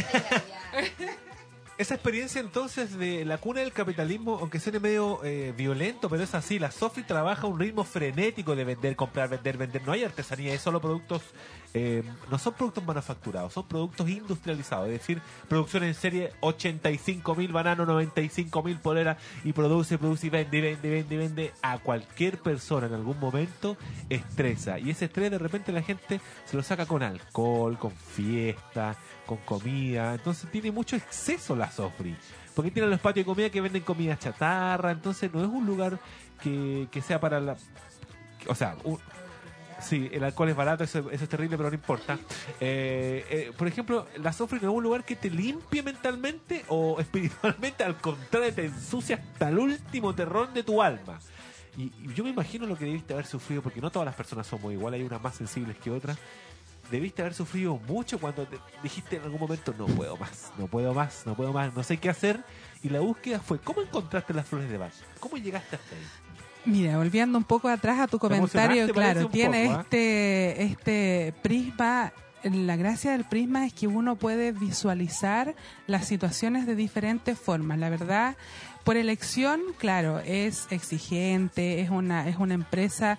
Esa experiencia entonces de la cuna del capitalismo, aunque suene medio eh, violento, pero es así. La Sofri trabaja a un ritmo frenético de vender, comprar, vender, vender. No hay artesanía, es solo productos, eh, no son productos manufacturados, son productos industrializados. Es decir, producción en serie, ochenta y cinco mil bananos, noventa y cinco mil poleras, y produce, produce y vende, y vende, y vende, y vende. A cualquier persona en algún momento estresa. Y ese estrés de repente la gente se lo saca con alcohol, con fiesta, con comida. Entonces tiene mucho exceso la Sofri, porque tienen los patios de comida que venden comida chatarra. Entonces no es un lugar que, que sea para la, o sea, un, sí, el alcohol es barato, eso, eso es terrible, pero no importa. Eh, eh, por ejemplo, la Sofri no es un lugar que te limpie mentalmente o espiritualmente, al contrario, te ensucia hasta el último terrón de tu alma. Y, y yo me imagino lo que debiste haber sufrido, porque no todas las personas somos igual, hay unas más sensibles que otras. Debiste haber sufrido mucho cuando te dijiste en algún momento, no puedo más, no puedo más, no puedo más, no sé qué hacer. Y la búsqueda fue, ¿cómo encontraste las flores de Bach? ¿Cómo llegaste hasta ahí? Mira, volviendo un poco atrás a tu comentario, emocionaste, claro, parece un tiene poco, ¿eh? este, este prisma. La gracia del prisma es que uno puede visualizar las situaciones de diferentes formas. La verdad, por elección, claro, es exigente, es una, es una empresa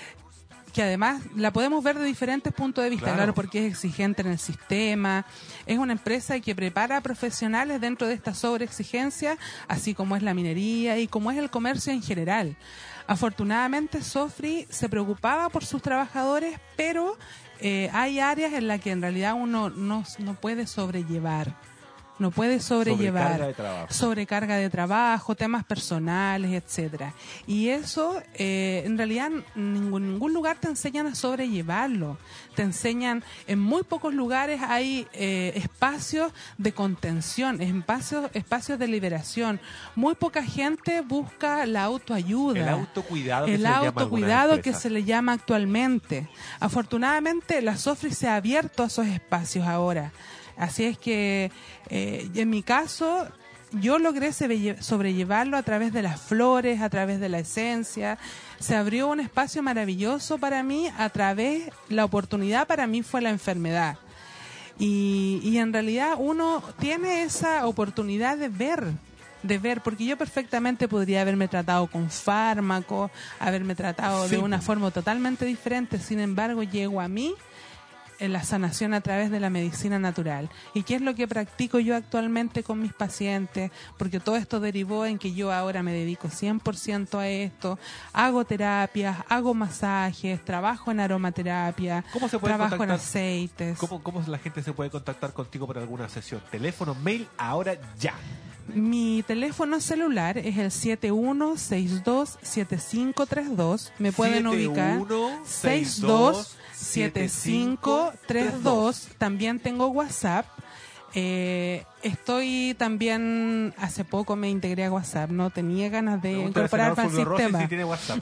que además la podemos ver de diferentes puntos de vista, Claro. claro, porque es exigente en el sistema, es una empresa que prepara a profesionales dentro de esta sobreexigencia, así como es la minería y como es el comercio en general. Afortunadamente, Sofri se preocupaba por sus trabajadores, pero eh, hay áreas en las que en realidad uno no, no puede sobrellevar. No puede sobrellevar. Sobrecarga de trabajo. Sobrecarga de trabajo, temas personales, etcétera. Y eso, eh, en realidad, en ningún, ningún lugar te enseñan a sobrellevarlo. Te enseñan, en muy pocos lugares hay eh, espacios de contención, espacios, espacios de liberación. Muy poca gente busca la autoayuda. El autocuidado que El se le llama a autocuidado algunas que empresas. se le llama actualmente. Afortunadamente, la Sofri se ha abierto a esos espacios ahora. Así es que, eh, en mi caso, yo logré sobrelle- sobrellevarlo a través de las flores, a través de la esencia. Se abrió un espacio maravilloso para mí, a través, la oportunidad para mí fue la enfermedad. Y, y en realidad uno tiene esa oportunidad de ver, de ver, porque yo perfectamente podría haberme tratado con fármacos, haberme tratado Sí. de una forma totalmente diferente. Sin embargo, llego a mí en la sanación a través de la medicina natural. ¿Y qué es lo que practico yo actualmente con mis pacientes? Porque todo esto derivó en que yo ahora me dedico cien por ciento a esto. Hago terapias, hago masajes, trabajo en aromaterapia, ¿Cómo se puede trabajo en contactar? aceites. ¿Cómo, ¿Cómo la gente se puede contactar contigo para alguna sesión? Teléfono, mail, ahora ya. Mi teléfono celular es el siete uno seis dos siete cinco tres dos. Me pueden ubicar. seis dos siete cinco tres dos. También tengo WhatsApp. Eh, estoy también, hace poco me integré a WhatsApp, no tenía ganas de incorporarme al sistema. Si tiene WhatsApp.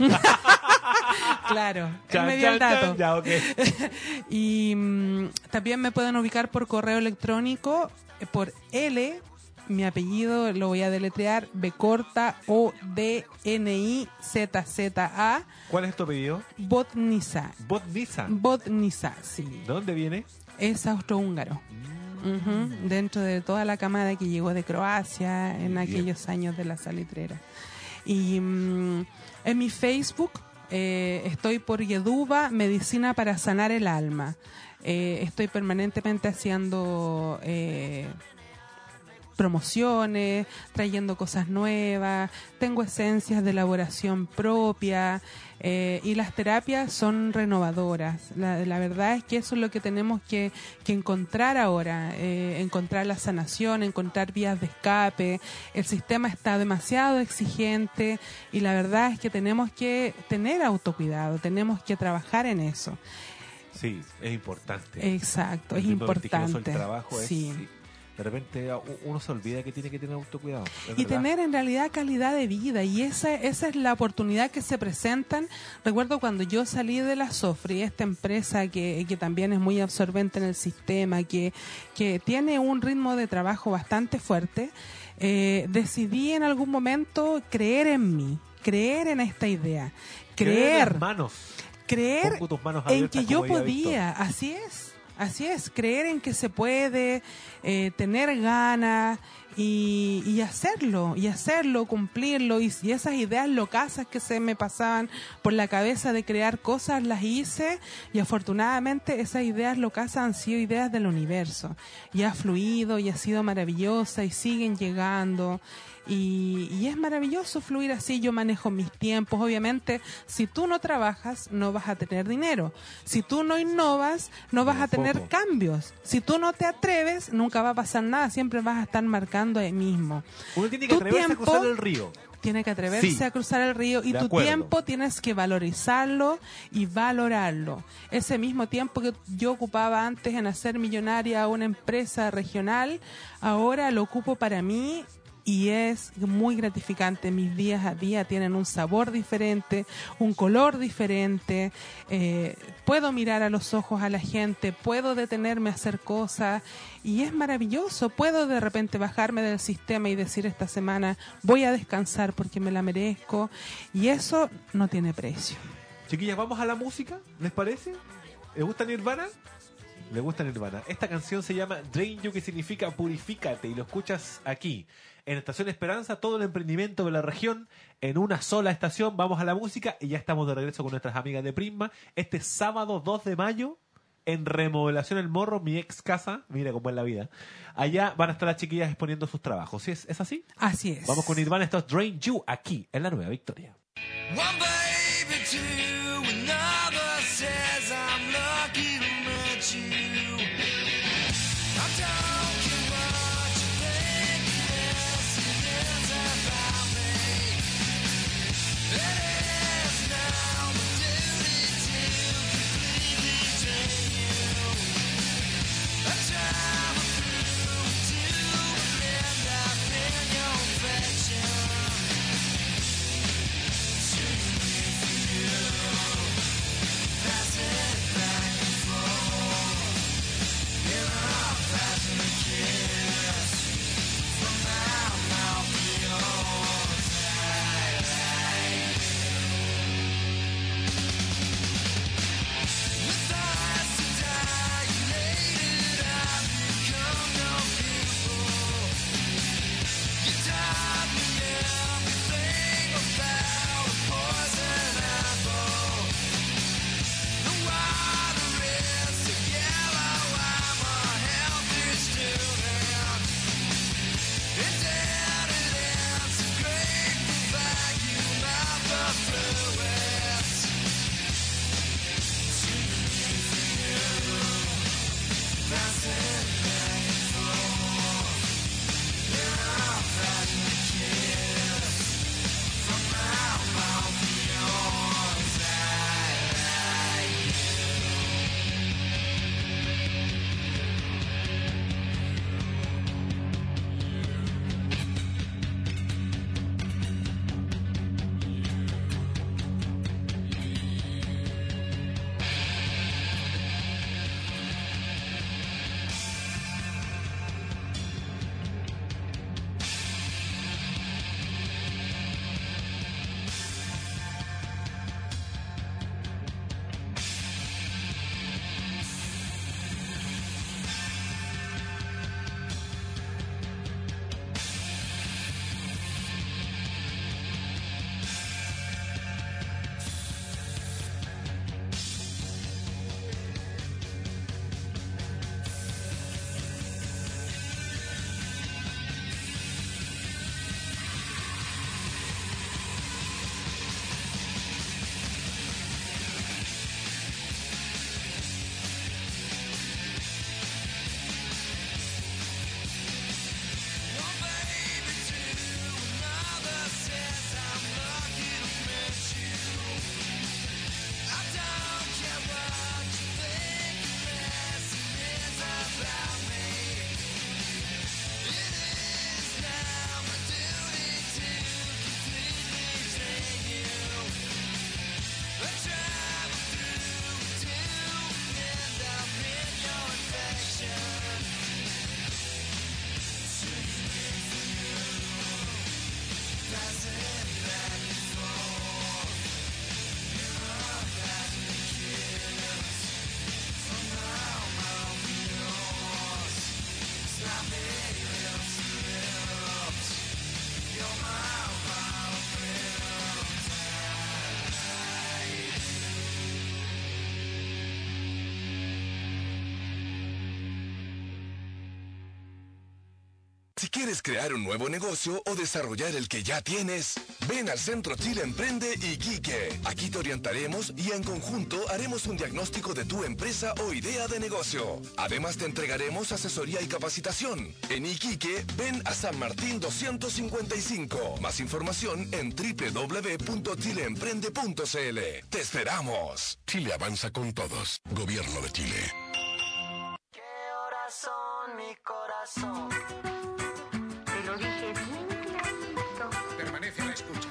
Claro, Chan, él me dio el chan, dato. chan, ya, okay. Y mm, también me pueden ubicar por correo electrónico, eh, por L, mi apellido lo voy a deletrear, B corta O D N I Z Z A. ¿Cuál es tu apellido? Botnisa. Botnisa. Botnisa, sí. ¿De dónde viene? Es austrohúngaro. Ujú, dentro de toda la camada que llegó de Croacia en Bien. aquellos años de la salitrera. Y mm, en mi Facebook eh, estoy por Yeduba, Medicina para Sanar el Alma. Eh, estoy permanentemente haciendo eh, promociones, trayendo cosas nuevas, tengo esencias de elaboración propia. Eh, y las terapias son renovadoras. La, la verdad es que eso es lo que tenemos que, que encontrar ahora, eh, encontrar la sanación, encontrar vías de escape. El sistema está demasiado exigente y la verdad es que tenemos que tener autocuidado, tenemos que trabajar en eso. Sí, es importante. Exacto, El es ritmo vertiginoso importante. del trabajo es, Sí. sí. De repente uno se olvida que tiene que tener autocuidado. es Y verdad. tener en realidad calidad de vida, y esa, esa es la oportunidad que se presentan. Recuerdo cuando yo salí de la Sofri, esta empresa que, que también es muy absorbente en el sistema, que, que tiene un ritmo de trabajo bastante fuerte, eh, decidí en algún momento creer en mí, creer en esta idea, Creer en creer, las manos. creer Pon tus manos en abiertas, que yo como diría podía, así es. Así es, creer en que se puede, eh, tener ganas y, y hacerlo, y hacerlo, cumplirlo. Y, y esas ideas locasas que se me pasaban por la cabeza de crear cosas, las hice. Y afortunadamente esas ideas locasas han sido ideas del universo. Y ha fluido y ha sido maravillosa y siguen llegando. Y, y es maravilloso fluir así. Yo manejo mis tiempos. Obviamente, si tú no trabajas, no vas a tener dinero. Si tú no innovas, no vas Ni a tener foco. cambios. Si tú no te atreves, nunca va a pasar nada. Siempre vas a estar marcando ahí mismo. Uno tiene que Tu atreverse tiempo- a cruzar el río. Tiene que atreverse Sí. a cruzar el río y De tu acuerdo. tiempo tienes que valorizarlo y valorarlo. Ese mismo tiempo que yo ocupaba antes en hacer millonaria a una empresa regional, ahora lo ocupo para mí. Y es muy gratificante. Mis días a día tienen un sabor diferente, un color diferente. Eh, puedo mirar a los ojos a la gente, puedo detenerme a hacer cosas y es maravilloso. Puedo de repente bajarme del sistema y decir esta semana voy a descansar porque me la merezco, y eso no tiene precio. Chiquillas, vamos a la música, ¿les parece? ¿Les gusta Nirvana? Le gusta Nirvana. Esta canción se llama Drain You, que significa purifícate, y lo escuchas aquí, en Estación Esperanza, todo el emprendimiento de la región en una sola estación. Vamos a la música y ya estamos de regreso con nuestras amigas de Prisma. Este sábado dos de mayo, en Remodelación El Morro, mi ex casa, mira cómo es la vida. Allá van a estar las chiquillas exponiendo sus trabajos. ¿Sí es, es así? Así es. Vamos con Nirvana, esto es Drain You, aquí, en la Nueva Victoria. One baby, two, another says I'm lucky to meet you. I'm talking about you think this is about me. It is now my duty to completely drain you. I travel through to end up in your affection. Thank you. Si quieres crear un nuevo negocio o desarrollar el que ya tienes, ven al Centro Chile Emprende Iquique. Aquí te orientaremos y en conjunto haremos un diagnóstico de tu empresa o idea de negocio. Además te entregaremos asesoría y capacitación. En Iquique, ven a San Martín doscientos cincuenta y cinco. Más información en doble u doble u doble u punto chile emprende punto c l. ¡Te esperamos! Chile avanza con todos. Gobierno de Chile. ¿Qué horas son, mi corazón? Te lo dije bien clarito. Permanece a la escucha.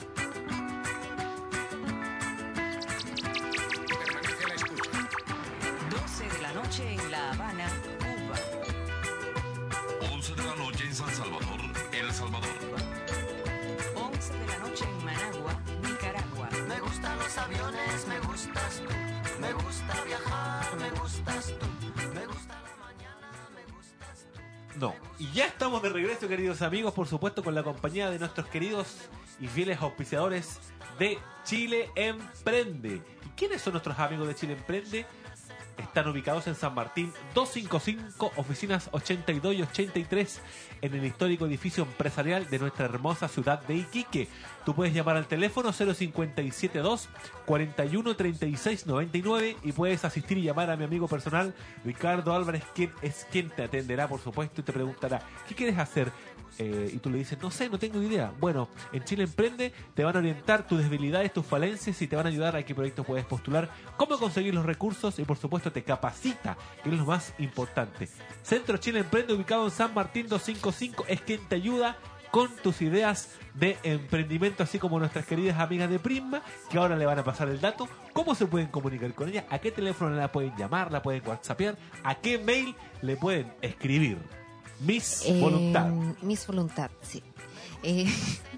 Permanece a la escucha. doce de la noche en La Habana, Cuba. once de la noche en San Salvador, El Salvador. once de la noche en Managua, Nicaragua. Me gustan los aviones, me gustas tú. Me gusta viajar, me gustas tú. Me gusta la mañana, me gustas tú. No. Y ya estamos de regreso, queridos amigos, por supuesto con la compañía de nuestros queridos y fieles auspiciadores de Chile Emprende. ¿Y quiénes son nuestros amigos de Chile Emprende? Están ubicados en San Martín doscientos cincuenta y cinco, oficinas ochenta y dos y ochenta y tres, en el histórico edificio empresarial de nuestra hermosa ciudad de Iquique. Tú puedes llamar al teléfono cero cinco siete dos, cuarenta y uno, treinta y seis, noventa y nueve y puedes asistir y llamar a mi amigo personal Ricardo Álvarez, quien es quien te atenderá, por supuesto, y te preguntará ¿qué quieres hacer? Eh, y tú le dices, no sé, no tengo idea. Bueno, en Chile Emprende te van a orientar tus debilidades, tus falencias y te van a ayudar a qué proyectos puedes postular, cómo conseguir los recursos y por supuesto te capacita, que es lo más importante. Centro Chile Emprende, ubicado en San Martín doscientos cincuenta y cinco, es quien te ayuda con tus ideas de emprendimiento, así como nuestras queridas amigas de Prisma, que ahora le van a pasar el dato, cómo se pueden comunicar con ella, a qué teléfono la pueden llamar, la pueden whatsappear, a qué mail le pueden escribir. Miss Eh, Voluntad. Miss Voluntad, sí. Eh,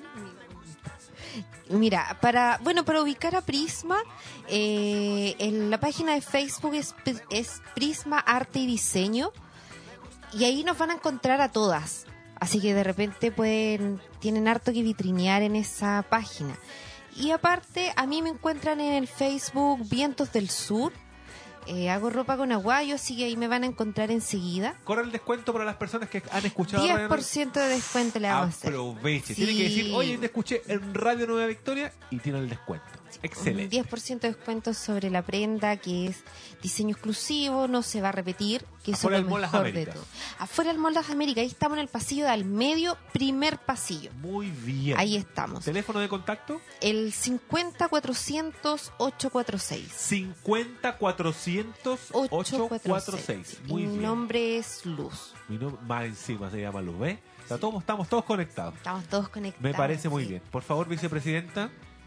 mira, para bueno para ubicar a Prisma, eh, en la página de Facebook es, es Prisma Arte y Diseño y ahí nos van a encontrar a todas. Así que de repente pueden tienen harto que vitrinear en esa página. Y aparte, a mí me encuentran en el Facebook Vientos del Sur. Eh, hago ropa con aguayo, así que ahí me van a encontrar enseguida. Corre el descuento para las personas que han escuchado diez Radio por Nueva- ciento de descuento le vamos a hacer. Aproveche. Sí. Tiene que decir, oye, te escuché en Radio Nueva Victoria y tiene el descuento. Un Excelente. diez por ciento de descuento sobre la prenda, que es diseño exclusivo, no se va a repetir, que eso Afuera es del lo Mall Las mejor de Américas. todo. Afuera del Mall Las Américas, ahí estamos en el pasillo del medio, primer pasillo. Muy bien. Ahí estamos. ¿Teléfono de contacto? El cincuenta cuatrocientos, ochocientos cuarenta y seis. cincuenta cuatrocientos, ochocientos cuarenta y seis. Muy y mi bien. nombre es Luz. Mi nombre más encima se llama Luz, ¿ves? O sea, todos, estamos todos conectados. Estamos todos conectados. Me parece muy sí. bien. Por favor, vicepresidenta.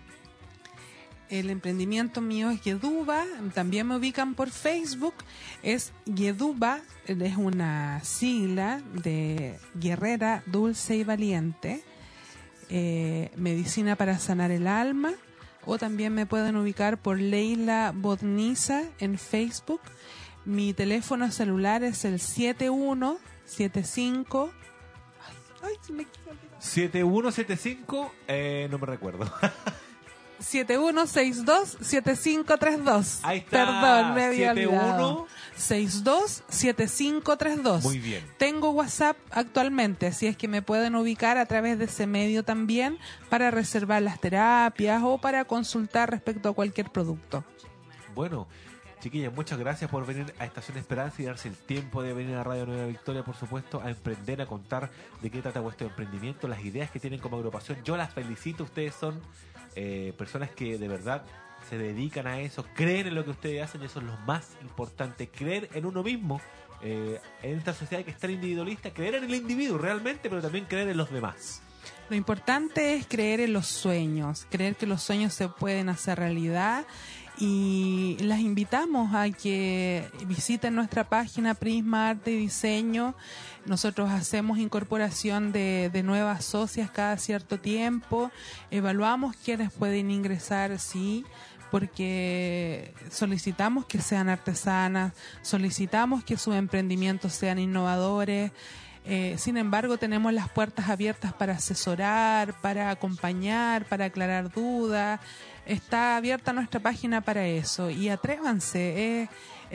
El emprendimiento mío es Yeduba, también me ubican por Facebook, es Yeduba, es una sigla de guerrera dulce y valiente, eh, medicina para sanar el alma, o también me pueden ubicar por Leila Bodniza en Facebook. Mi teléfono celular es el siete uno siete cinco. Ay, ay, se me equivoqué. siete uno siete cinco, eh, no me recuerdo. siete uno seis dos siete cinco tres dos. Ahí está. Perdón, me había siete olvidado. uno seis dos siete cinco tres dos. Muy bien. Tengo WhatsApp actualmente, así es que me pueden ubicar a través de ese medio también para reservar las terapias o para consultar respecto a cualquier producto. Bueno, chiquillas, muchas gracias por venir a Estación Esperanza y darse el tiempo de venir a Radio Nueva Victoria, por supuesto, a emprender, a contar de qué trata vuestro emprendimiento, las ideas que tienen como agrupación. Yo las felicito, ustedes son eh, personas que de verdad se dedican a eso, creen en lo que ustedes hacen y eso es lo más importante, creer en uno mismo, eh, en esta sociedad que es tan individualista, creer en el individuo realmente, pero también creer en los demás. Lo importante es creer en los sueños, creer que los sueños se pueden hacer realidad. Y las invitamos a que visiten nuestra página Prisma Arte y Diseño. Nosotros hacemos incorporación de, de nuevas socias cada cierto tiempo. Evaluamos quiénes pueden ingresar, sí, porque solicitamos que sean artesanas, solicitamos que sus emprendimientos sean innovadores. Eh, sin embargo, tenemos las puertas abiertas para asesorar, para acompañar, para aclarar dudas. Está abierta nuestra página para eso y atrévanse, es,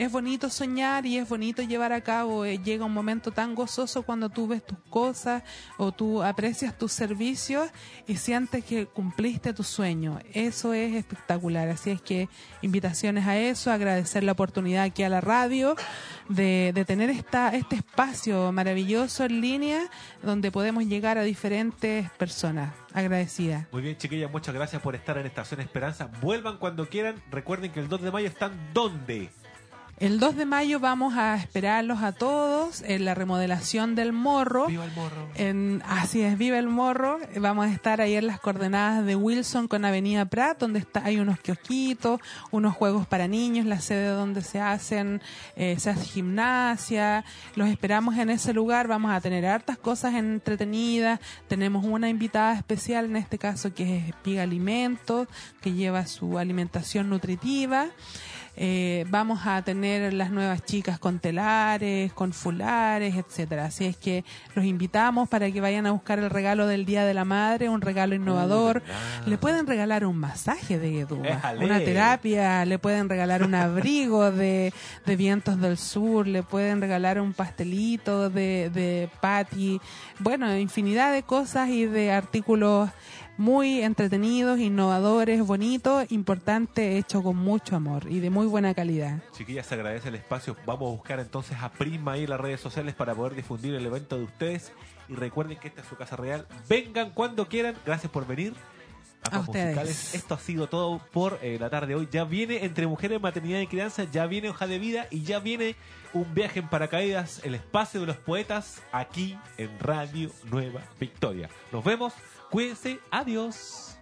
es bonito soñar y es bonito llevar a cabo. Eh, llega un momento tan gozoso cuando tú ves tus cosas o tú aprecias tus servicios y sientes que cumpliste tu sueño. Eso es espectacular. Así es que invitaciones a eso, agradecer la oportunidad aquí a la radio de, de tener esta, este espacio maravilloso en línea donde podemos llegar a diferentes personas. Agradecida. Muy bien, chiquillas, muchas gracias por estar en Estación Esperanza. Vuelvan cuando quieran. Recuerden que el dos de mayo están ¿dónde? El dos de mayo vamos a esperarlos a todos en la remodelación del Morro. ¡Viva el Morro! En, así es, viva el Morro. Vamos a estar ahí en las coordenadas de Wilson con Avenida Prat, donde está, hay unos kiosquitos, unos juegos para niños, la sede donde se hacen, eh, se hace gimnasia. Los esperamos en ese lugar. Vamos a tener hartas cosas entretenidas. Tenemos una invitada especial, en este caso, que es Espiga Alimentos, que lleva su alimentación nutritiva. Eh, vamos a tener las nuevas chicas con telares, con fulares, etcétera. Así es que los invitamos para que vayan a buscar el regalo del Día de la Madre, un regalo innovador. Uh, le pueden regalar un masaje de Guedúa, una terapia, le pueden regalar un abrigo de, de Vientos del Sur, le pueden regalar un pastelito de, de Patty. Bueno, infinidad de cosas y de artículos muy entretenidos, innovadores, bonitos, importante, hecho con mucho amor y de muy buena calidad. Chiquillas, se agradece el espacio. Vamos a buscar entonces a Prisma ahí en las redes sociales para poder difundir el evento de ustedes. Y recuerden que esta es su casa real. Vengan cuando quieran. Gracias por venir. A ustedes. Musicales. Esto ha sido todo por eh, la tarde de hoy. Ya viene Entre Mujeres, Maternidad y Crianza, ya viene Hoja de Vida y ya viene un viaje en paracaídas, el espacio de los poetas, aquí en Radio Nueva Victoria. Nos vemos. Cuídense, adiós.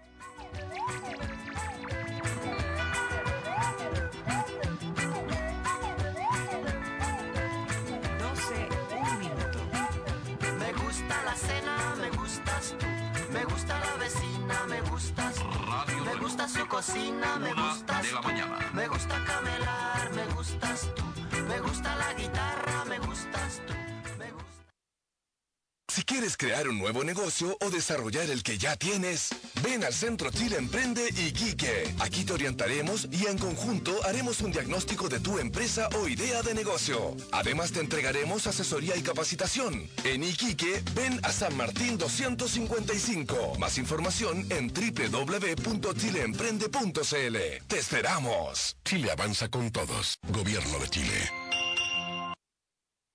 doce, un minuto. Me gusta la cena, me gustas tú. Me gusta la vecina, me gustas tú. Radio Me gusta su cocina, me Una gustas de la tú. mañana. Me gusta camelar, me gustas tú. Me gusta la guitarra, me gustas tú. Me gusta... Si quieres crear un nuevo negocio o desarrollar el que ya tienes, ven al Centro Chile Emprende Iquique. Aquí te orientaremos y en conjunto haremos un diagnóstico de tu empresa o idea de negocio. Además te entregaremos asesoría y capacitación. En Iquique, ven a San Martín doscientos cincuenta y cinco. Más información en doble u doble u doble u punto chile emprende punto c l. ¡Te esperamos! Chile avanza con todos. Gobierno de Chile.